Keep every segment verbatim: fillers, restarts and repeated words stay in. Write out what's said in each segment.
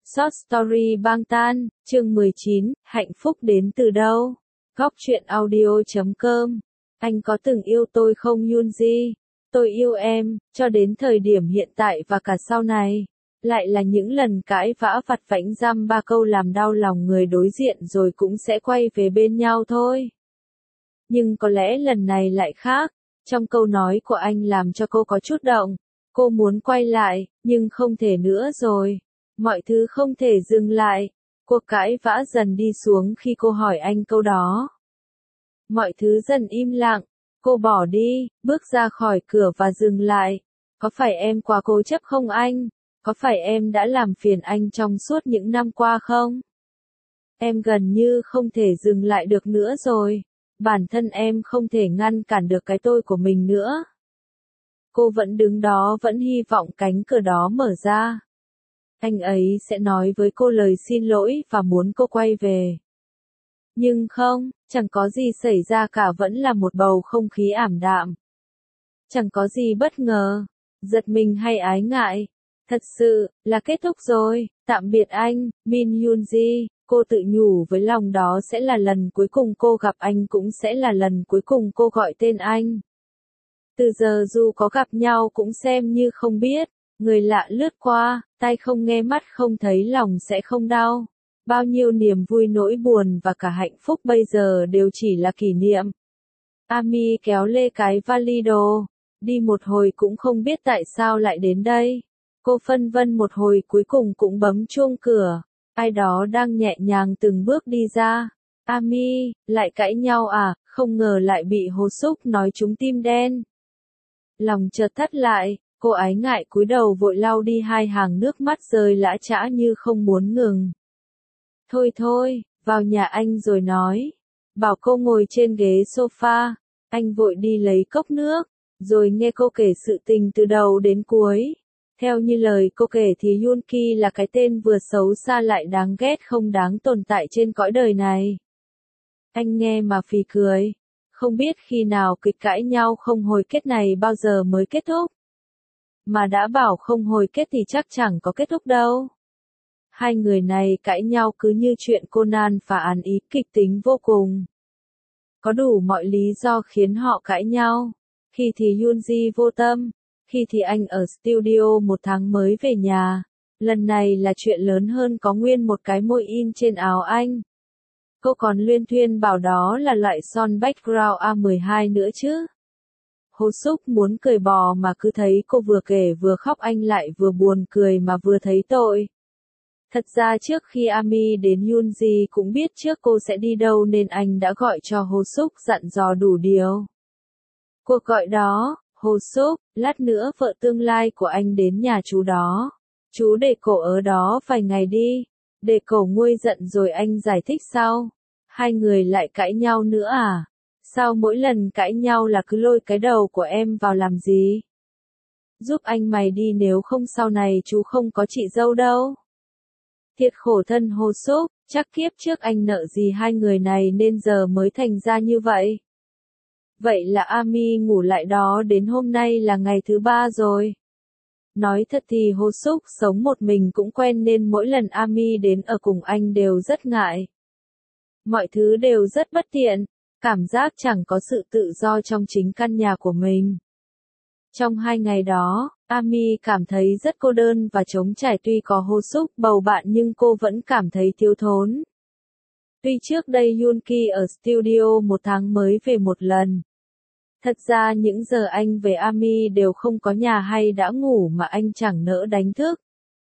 Short Story băng tan, chương mười chín, hạnh phúc đến từ đâu? Góc truyện audio chấm com. Anh có từng yêu tôi không Yoonji? Tôi yêu em, cho đến thời điểm hiện tại và cả sau này. Lại là những lần cãi vã vặt vãnh dăm ba câu làm đau lòng người đối diện rồi cũng sẽ quay về bên nhau thôi. Nhưng có lẽ lần này lại khác. Trong câu nói của anh làm cho cô có chút động. Cô muốn quay lại, nhưng không thể nữa rồi. Mọi thứ không thể dừng lại. Cuộc cãi vã dần đi xuống khi cô hỏi anh câu đó. Mọi thứ dần im lặng. Cô bỏ đi, bước ra khỏi cửa và dừng lại. Có phải em quá cố chấp không anh? Có phải em đã làm phiền anh trong suốt những năm qua không? Em gần như không thể dừng lại được nữa rồi. Bản thân em không thể ngăn cản được cái tôi của mình nữa. Cô vẫn đứng đó vẫn hy vọng cánh cửa đó mở ra. Anh ấy sẽ nói với cô lời xin lỗi và muốn cô quay về. Nhưng không, chẳng có gì xảy ra cả, vẫn là một bầu không khí ảm đạm. Chẳng có gì bất ngờ, giật mình hay ái ngại. Thật sự, là kết thúc rồi, tạm biệt anh, Min Yoonji. Cô tự nhủ với lòng đó sẽ là lần cuối cùng cô gặp anh, cũng sẽ là lần cuối cùng cô gọi tên anh. Từ giờ dù có gặp nhau cũng xem như không biết. Người lạ lướt qua, tai không nghe mắt không thấy lòng sẽ không đau. Bao nhiêu niềm vui nỗi buồn và cả hạnh phúc bây giờ đều chỉ là kỷ niệm. Ami kéo lê cái vali đồ, đi một hồi cũng không biết tại sao lại đến đây. Cô phân vân một hồi cuối cùng cũng bấm chuông cửa. Ai đó đang nhẹ nhàng từng bước đi ra. Ami, lại cãi nhau à, không ngờ lại bị Hồ Súc nói trúng tim đen. Lòng chợt thắt lại. Cô ái ngại cúi đầu vội lau đi hai hàng nước mắt rơi lã chã như không muốn ngừng. Thôi thôi, vào nhà anh rồi nói. Bảo cô ngồi trên ghế sofa. Anh vội đi lấy cốc nước, rồi nghe cô kể sự tình từ đầu đến cuối. Theo như lời cô kể thì Yoonki là cái tên vừa xấu xa lại đáng ghét không đáng tồn tại trên cõi đời này. Anh nghe mà phì cười. Không biết khi nào kịch cãi nhau không hồi kết này bao giờ mới kết thúc. Mà đã bảo không hồi kết thì chắc chẳng có kết thúc đâu. Hai người này cãi nhau cứ như chuyện Conan phá án ý, kịch tính vô cùng. Có đủ mọi lý do khiến họ cãi nhau. Khi thì Yoonji vô tâm, khi thì anh ở studio một tháng mới về nhà. Lần này là chuyện lớn hơn, có nguyên một cái môi in trên áo anh. Cô còn luyên thuyên bảo đó là loại son background A mười hai nữa chứ. Hồ Súc muốn cười bò mà cứ thấy cô vừa kể vừa khóc, anh lại vừa buồn cười mà vừa thấy tội. Thật ra trước khi Ami đến Yoonji cũng biết trước cô sẽ đi đâu nên anh đã gọi cho Hồ Súc dặn dò đủ điều. Cuộc gọi đó, Hồ Súc, lát nữa vợ tương lai của anh đến nhà chú đó. Chú để cổ ở đó vài ngày đi. Để cổ nguôi giận rồi anh giải thích sau. Hai người lại cãi nhau nữa à? Sao mỗi lần cãi nhau là cứ lôi cái đầu của em vào làm gì? Giúp anh mày đi, nếu không sau này chú không có chị dâu đâu. Thiệt khổ thân Hồ Súc, chắc kiếp trước anh nợ gì hai người này nên giờ mới thành ra như vậy. Vậy là Ami ngủ lại đó đến hôm nay là ngày thứ ba rồi. Nói thật thì Hồ Súc sống một mình cũng quen nên mỗi lần Ami đến ở cùng anh đều rất ngại. Mọi thứ đều rất bất tiện. Cảm giác chẳng có sự tự do trong chính căn nhà của mình. Trong hai ngày đó, Ami cảm thấy rất cô đơn và trống trải, tuy có Hồ Súc bầu bạn nhưng cô vẫn cảm thấy thiếu thốn. Tuy trước đây Yoonki ở studio một tháng mới về một lần. Thật ra những giờ anh về Ami đều không có nhà hay đã ngủ mà anh chẳng nỡ đánh thức.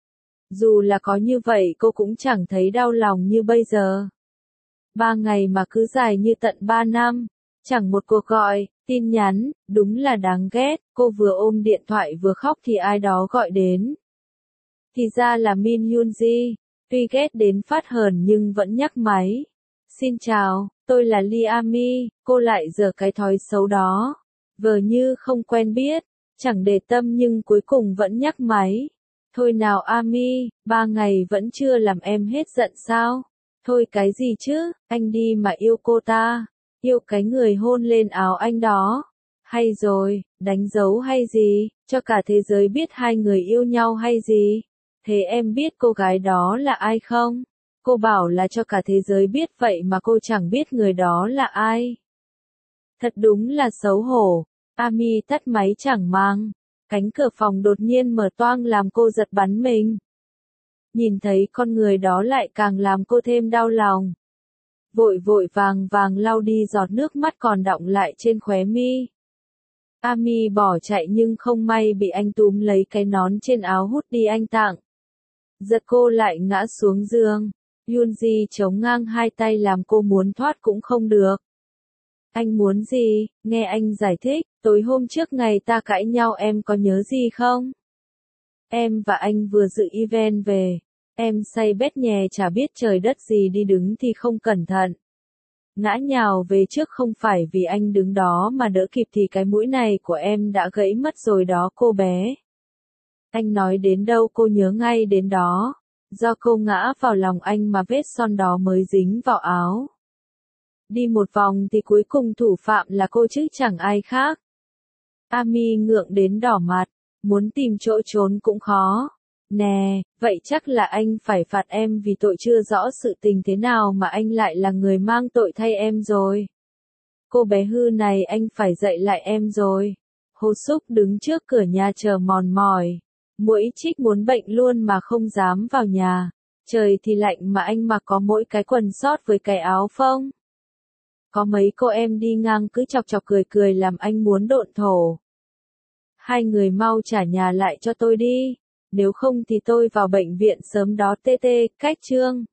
Dù là có như vậy cô cũng chẳng thấy đau lòng như bây giờ. Ba ngày mà cứ dài như tận ba năm, chẳng một cuộc gọi, tin nhắn, đúng là đáng ghét. Cô vừa ôm điện thoại vừa khóc thì ai đó gọi đến. Thì ra là Min Yoonji, tuy ghét đến phát hờn nhưng vẫn nhắc máy. Xin chào, tôi là Lee Ami. Cô lại giở cái thói xấu đó, vờ như không quen biết, chẳng để tâm nhưng cuối cùng vẫn nhắc máy. Thôi nào Ami, ba ngày vẫn chưa làm em hết giận sao? Thôi cái gì chứ, anh đi mà yêu cô ta, yêu cái người hôn lên áo anh đó. Hay rồi, đánh dấu hay gì, cho cả thế giới biết hai người yêu nhau hay gì. Thế em biết cô gái đó là ai không? Cô bảo là cho cả thế giới biết vậy mà cô chẳng biết người đó là ai. Thật đúng là xấu hổ. Amy tắt máy chẳng mang. Cánh cửa phòng đột nhiên mở toang làm cô giật bắn mình. Nhìn thấy con người đó lại càng làm cô thêm đau lòng. Vội vội vàng vàng lau đi giọt nước mắt còn đọng lại trên khóe mi. Amy bỏ chạy nhưng không may bị anh túm lấy cái nón trên áo hút đi anh tặng. Giật cô lại ngã xuống giường. Yoonji chống ngang hai tay làm cô muốn thoát cũng không được. Anh muốn gì? Nghe anh giải thích, tối hôm trước ngày ta cãi nhau em có nhớ gì không? Em và anh vừa dự event về. Em say bét nhè chả biết trời đất gì đi đứng thì không cẩn thận. Ngã nhào về trước không phải vì anh đứng đó mà đỡ kịp thì cái mũi này của em đã gãy mất rồi đó cô bé. Anh nói đến đâu cô nhớ ngay đến đó. Do cô ngã vào lòng anh mà vết son đó mới dính vào áo. Đi một vòng thì cuối cùng thủ phạm là cô chứ chẳng ai khác. Amy ngượng đến đỏ mặt, muốn tìm chỗ trốn cũng khó. Nè, vậy chắc là anh phải phạt em vì tội chưa rõ sự tình thế nào mà anh lại là người mang tội thay em rồi. Cô bé hư này anh phải dạy lại em rồi. Hồ Súc đứng trước cửa nhà chờ mòn mỏi. Muỗi Trích muốn bệnh luôn mà không dám vào nhà. Trời thì lạnh mà anh mặc có mỗi cái quần sót với cái áo phông. Có mấy cô em đi ngang cứ chọc chọc cười cười làm anh muốn độn thổ. Hai người mau trả nhà lại cho tôi đi. Nếu không thì tôi vào bệnh viện sớm đó tê tê, cách chương.